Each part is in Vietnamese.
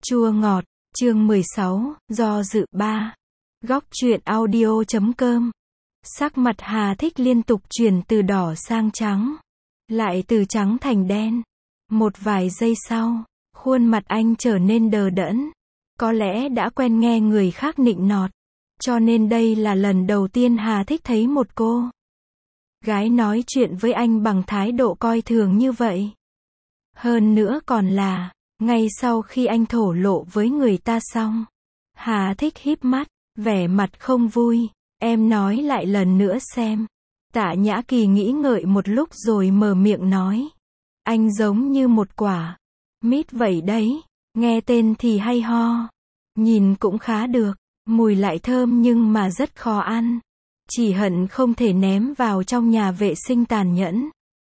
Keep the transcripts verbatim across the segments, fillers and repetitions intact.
Chua ngọt, chương mười sáu, do dự ba. Góc truyện audio chấm com. Sắc mặt Hà Thích liên tục chuyển từ đỏ sang trắng, lại từ trắng thành đen. Một vài giây sau, khuôn mặt anh trở nên đờ đẫn. Có lẽ đã quen nghe người khác nịnh nọt, cho nên đây là lần đầu tiên Hà Thích thấy một cô gái nói chuyện với anh bằng thái độ coi thường như vậy. Hơn nữa còn là, ngay sau khi anh thổ lộ với người ta xong, Hà Thích híp mắt, vẻ mặt không vui. Em nói lại lần nữa xem. Tạ Nhã Kỳ nghĩ ngợi một lúc rồi mở miệng nói. Anh giống như một quả mít vậy đấy. Nghe tên thì hay ho, nhìn cũng khá được, mùi lại thơm nhưng mà rất khó ăn. Chỉ hận không thể ném vào trong nhà vệ sinh tàn nhẫn.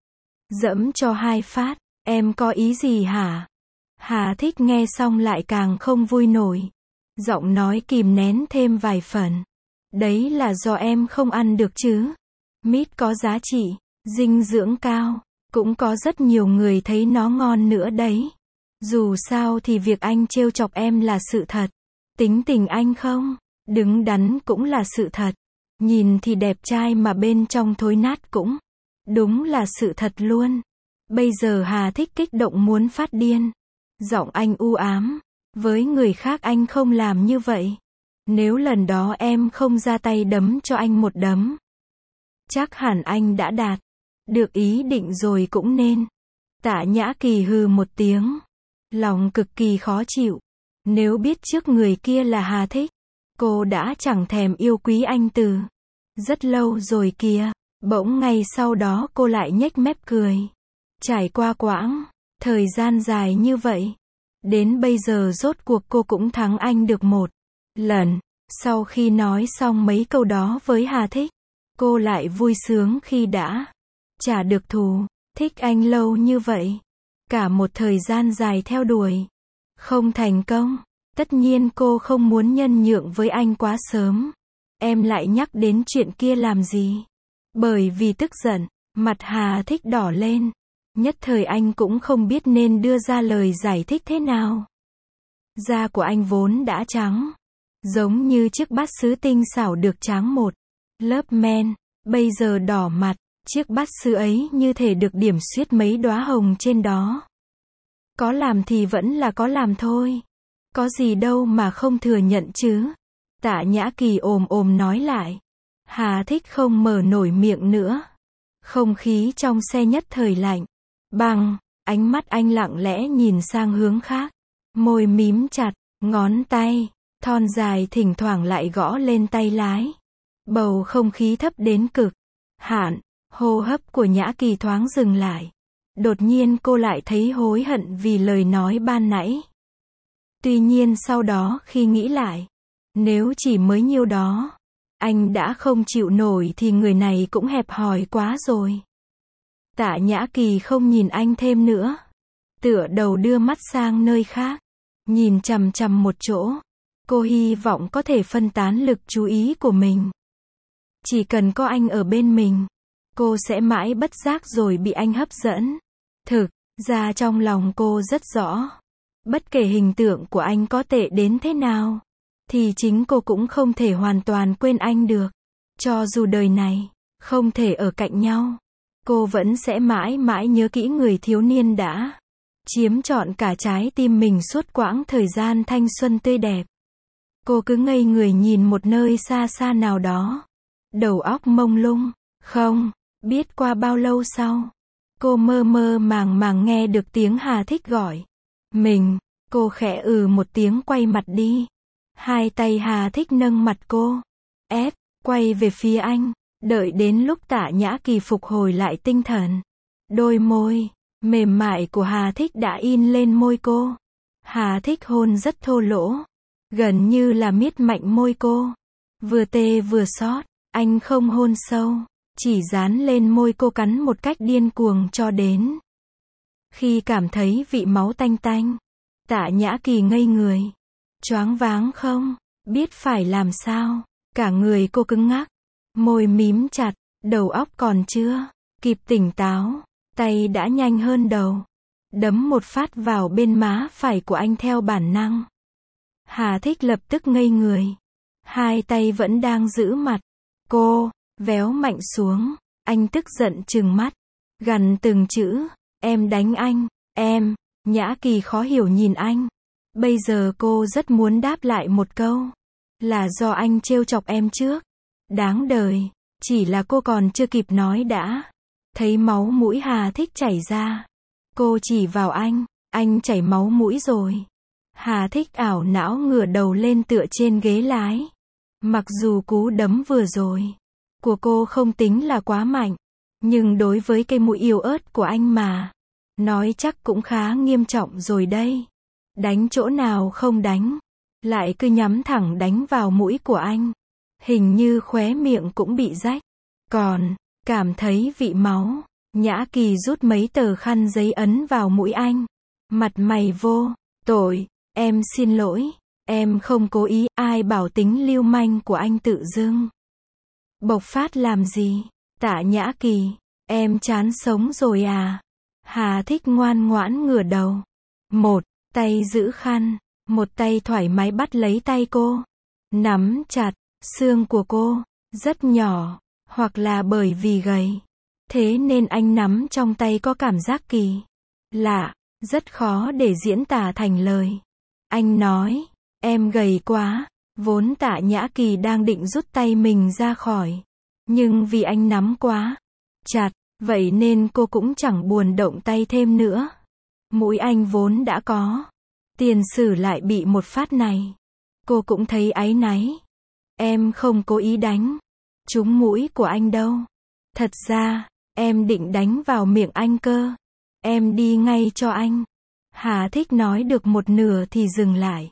Dẫm cho hai phát. Em có ý gì hả? Hà Thích nghe xong lại càng không vui nổi. Giọng nói kìm nén thêm vài phần. Đấy là do em không ăn được chứ. Mít có giá trị, dinh dưỡng cao, cũng có rất nhiều người thấy nó ngon nữa đấy. Dù sao thì việc anh trêu chọc em là sự thật. Tính tình anh không đứng đắn cũng là sự thật. Nhìn thì đẹp trai mà bên trong thối nát cũng đúng là sự thật luôn. Bây giờ Hà Thích kích động muốn phát điên. Giọng anh u ám. Với người khác anh không làm như vậy. Nếu lần đó em không ra tay đấm cho anh một đấm, chắc hẳn anh đã đạt được ý định rồi cũng nên. Tạ Nhã Kỳ hừ một tiếng. Lòng cực kỳ khó chịu. Nếu biết trước người kia là Hà Thích, cô đã chẳng thèm yêu quý anh từ rất lâu rồi kìa. Bỗng ngay sau đó cô lại nhếch mép cười. Trải qua quãng thời gian dài như vậy, đến bây giờ rốt cuộc cô cũng thắng anh được một lần. Sau khi nói xong mấy câu đó với Hà Thích, cô lại vui sướng khi đã trả được thù. Thích anh lâu như vậy, cả một thời gian dài theo đuổi, không thành công. Tất nhiên cô không muốn nhân nhượng với anh quá sớm. Em lại nhắc đến chuyện kia làm gì? Bởi vì tức giận, mặt Hà Thích đỏ lên. Nhất thời anh cũng không biết nên đưa ra lời giải thích thế nào. Da của anh vốn đã trắng, giống như chiếc bát sứ tinh xảo được tráng một lớp men, bây giờ đỏ mặt, chiếc bát sứ ấy như thể được điểm xuyết mấy đóa hồng trên đó. Có làm thì vẫn là có làm thôi. Có gì đâu mà không thừa nhận chứ. Tạ Nhã Kỳ ồm ồm nói lại. Hà Thích không mở nổi miệng nữa. Không khí trong xe nhất thời lạnh. Bằng, ánh mắt anh lặng lẽ nhìn sang hướng khác. Môi mím chặt, ngón tay thon dài thỉnh thoảng lại gõ lên tay lái. Bầu không khí thấp đến cực hạn, hô hấp của Nhã Kỳ thoáng dừng lại. Đột nhiên cô lại thấy hối hận vì lời nói ban nãy. Tuy nhiên sau đó khi nghĩ lại, nếu chỉ mới nhiêu đó, anh đã không chịu nổi thì người này cũng hẹp hòi quá rồi. Tạ Nhã Kỳ không nhìn anh thêm nữa. Tựa đầu đưa mắt sang nơi khác. Nhìn chằm chằm một chỗ. Cô hy vọng có thể phân tán lực chú ý của mình. Chỉ cần có anh ở bên mình, cô sẽ mãi bất giác rồi bị anh hấp dẫn. Thực ra trong lòng cô rất rõ. Bất kể hình tượng của anh có tệ đến thế nào, thì chính cô cũng không thể hoàn toàn quên anh được. Cho dù đời này không thể ở cạnh nhau, cô vẫn sẽ mãi mãi nhớ kỹ người thiếu niên đã chiếm trọn cả trái tim mình suốt quãng thời gian thanh xuân tươi đẹp. Cô cứ ngây người nhìn một nơi xa xa nào đó. Đầu óc mông lung. Không biết qua bao lâu sau, cô mơ mơ màng màng nghe được tiếng Hà Thích gọi mình. Cô khẽ ừ một tiếng quay mặt đi. Hai tay Hà Thích nâng mặt cô, ép, quay về phía anh. Đợi đến lúc Tạ Nhã Kỳ phục hồi lại tinh thần, đôi môi mềm mại của Hà Thích đã in lên môi cô. Hà Thích hôn rất thô lỗ, gần như là miết mạnh môi cô. Vừa tê vừa xót, anh không hôn sâu, chỉ dán lên môi cô cắn một cách điên cuồng cho đến khi cảm thấy vị máu tanh tanh. Tạ Nhã Kỳ ngây người, choáng váng không biết phải làm sao. Cả người cô cứng ngắc, môi mím chặt, đầu óc còn chưa kịp tỉnh táo, tay đã nhanh hơn đầu. đấm một phát vào bên má phải của anh theo bản năng. Hà Thích lập tức ngây người. Hai tay vẫn đang giữ mặt. Cô, véo mạnh xuống. Anh tức giận trừng mắt. Gằn từng chữ. Em đánh anh, em. Nhã Kỳ khó hiểu nhìn anh. Bây giờ cô rất muốn đáp lại một câu. Là do anh trêu chọc em trước. Đáng đời. Chỉ là cô còn chưa kịp nói đã. Thấy máu mũi Hà Thích chảy ra. Cô chỉ vào anh. Anh chảy máu mũi rồi. Hà Thích ảo não ngửa đầu lên tựa trên ghế lái. Mặc dù cú đấm vừa rồi của cô không tính là quá mạnh. Nhưng đối với cây mũi yếu ớt của anh mà. Nói chắc cũng khá nghiêm trọng rồi đây. Đánh chỗ nào không đánh. Lại cứ nhắm thẳng đánh vào mũi của anh. Hình như khóe miệng cũng bị rách. Còn, cảm thấy vị máu. Nhã Kỳ rút mấy tờ khăn giấy ấn vào mũi anh. Mặt mày vô tội. Em xin lỗi. Em không cố ý. Ai bảo tính lưu manh của anh tự dưng bộc phát làm gì. Tạ Nhã Kỳ. Em chán sống rồi à. Hà Thích ngoan ngoãn ngửa đầu. Một tay giữ khăn. Một tay thoải mái bắt lấy tay cô. Nắm chặt. Xương của cô rất nhỏ. Hoặc là bởi vì gầy. Thế nên anh nắm trong tay có cảm giác kỳ lạ. Rất khó để diễn tả thành lời. Anh nói. Em gầy quá. Vốn Tạ Nhã Kỳ đang định rút tay mình ra khỏi. Nhưng vì anh nắm quá chặt. Vậy nên cô cũng chẳng buồn động tay thêm nữa. Mũi anh vốn đã có tiền sử lại bị một phát này. Cô cũng thấy áy náy. Em không cố ý đánh trúng mũi của anh đâu. Thật ra, em định đánh vào miệng anh cơ. Em đi ngay cho anh. Hà Thích nói được một nửa thì dừng lại.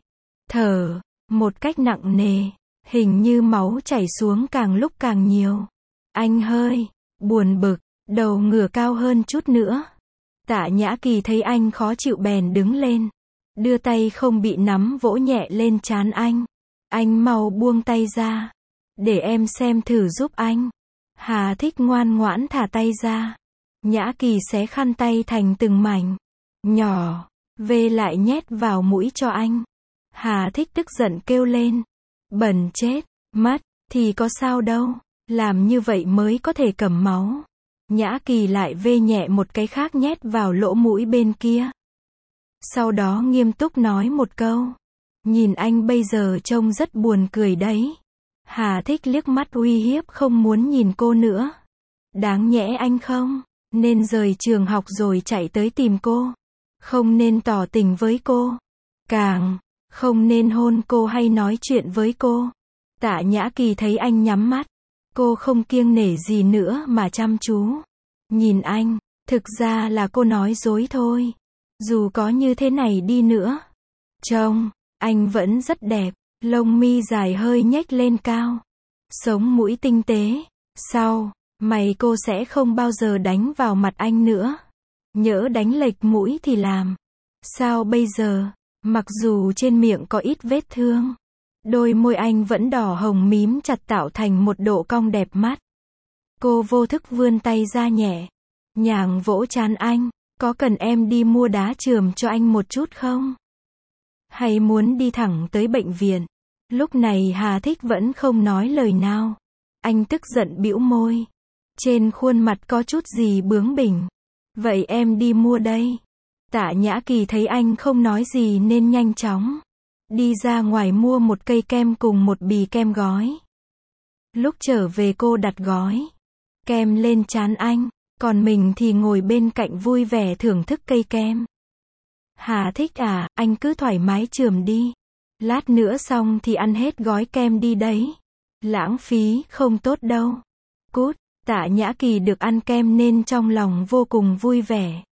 Thở một cách nặng nề. Hình như máu chảy xuống càng lúc càng nhiều. Anh hơi buồn bực. Đầu ngửa cao hơn chút nữa. Tạ Nhã Kỳ thấy anh khó chịu bèn đứng lên. Đưa tay không bị nắm vỗ nhẹ lên trán anh. Anh mau buông tay ra. Để em xem thử giúp anh. Hà Thích ngoan ngoãn thả tay ra. Nhã Kỳ xé khăn tay thành từng mảnh nhỏ. Về lại nhét vào mũi cho anh. Hà Thích tức giận kêu lên. Bẩn chết mất. Thì có sao đâu. Làm như vậy mới có thể cầm máu. Nhã Kỳ lại vê nhẹ một cái khác nhét vào lỗ mũi bên kia. Sau đó nghiêm túc nói một câu. Nhìn anh bây giờ trông rất buồn cười đấy. Hà Thích liếc mắt uy hiếp không muốn nhìn cô nữa. Đáng nhẽ anh không nên rời trường học rồi chạy tới tìm cô. Không nên tỏ tình với cô. Càng không nên hôn cô hay nói chuyện với cô. Tạ Nhã Kỳ thấy anh nhắm mắt. Cô không kiêng nể gì nữa mà chăm chú nhìn anh. Thực ra là cô nói dối thôi. Dù có như thế này đi nữa. Trông anh vẫn rất đẹp. Lông mi dài hơi nhếch lên cao. Sống mũi tinh tế. Sau mày cô sẽ không bao giờ đánh vào mặt anh nữa. Nhỡ đánh lệch mũi thì làm sao bây giờ? Mặc dù trên miệng có ít vết thương. Đôi môi anh vẫn đỏ hồng mím chặt tạo thành một độ cong đẹp mắt. Cô vô thức vươn tay ra nhẹ nhàng vỗ trán anh. Có cần em đi mua đá chườm cho anh một chút không? Hay muốn đi thẳng tới bệnh viện? Lúc này Hà Thích vẫn không nói lời nào. Anh tức giận bĩu môi. Trên khuôn mặt có chút gì bướng bỉnh. Vậy em đi mua đây. Tạ Nhã Kỳ thấy anh không nói gì nên nhanh chóng đi ra ngoài mua một cây kem cùng một bì kem gói. Lúc trở về cô đặt gói kem lên trán anh. Còn mình thì ngồi bên cạnh vui vẻ thưởng thức cây kem. Hà Thích à, anh cứ thoải mái chườm đi. Lát nữa xong thì ăn hết gói kem đi đấy. Lãng phí không tốt đâu. Cút. Tạ Nhã Kỳ được ăn kem nên trong lòng vô cùng vui vẻ.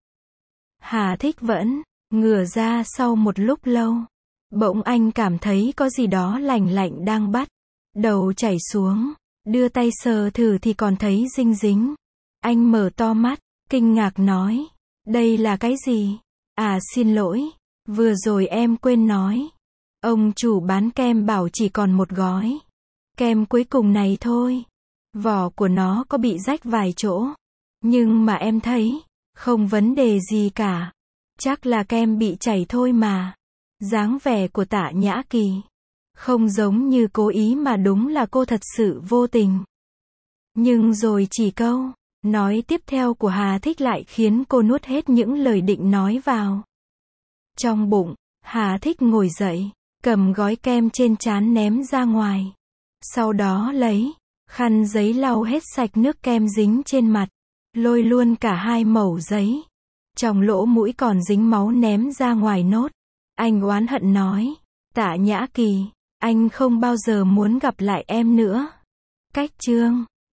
Hà Thích vẫn ngửa ra sau một lúc lâu. Bỗng anh cảm thấy có gì đó lạnh lạnh đang bắt đầu chảy xuống. Đưa tay sờ thử thì còn thấy dinh dính. Anh mở to mắt, kinh ngạc nói. Đây là cái gì? À xin lỗi. Vừa rồi em quên nói. Ông chủ bán kem bảo chỉ còn một gói kem cuối cùng này thôi. Vỏ của nó có bị rách vài chỗ. Nhưng mà em thấy không vấn đề gì cả. Chắc là kem bị chảy thôi mà. Dáng vẻ của Tạ Nhã Kỳ không giống như cố ý mà đúng là cô thật sự vô tình. Nhưng rồi chỉ câu nói tiếp theo của Hà Thích lại khiến cô nuốt hết những lời định nói vào trong bụng. Hà Thích ngồi dậy, cầm gói kem trên trán ném ra ngoài. Sau đó lấy khăn giấy lau hết sạch nước kem dính trên mặt, lôi luôn cả hai mẩu giấy trong lỗ mũi còn dính máu ném ra ngoài nốt. Anh oán hận nói, Tạ Nhã Kỳ, anh không bao giờ muốn gặp lại em nữa. Cách chương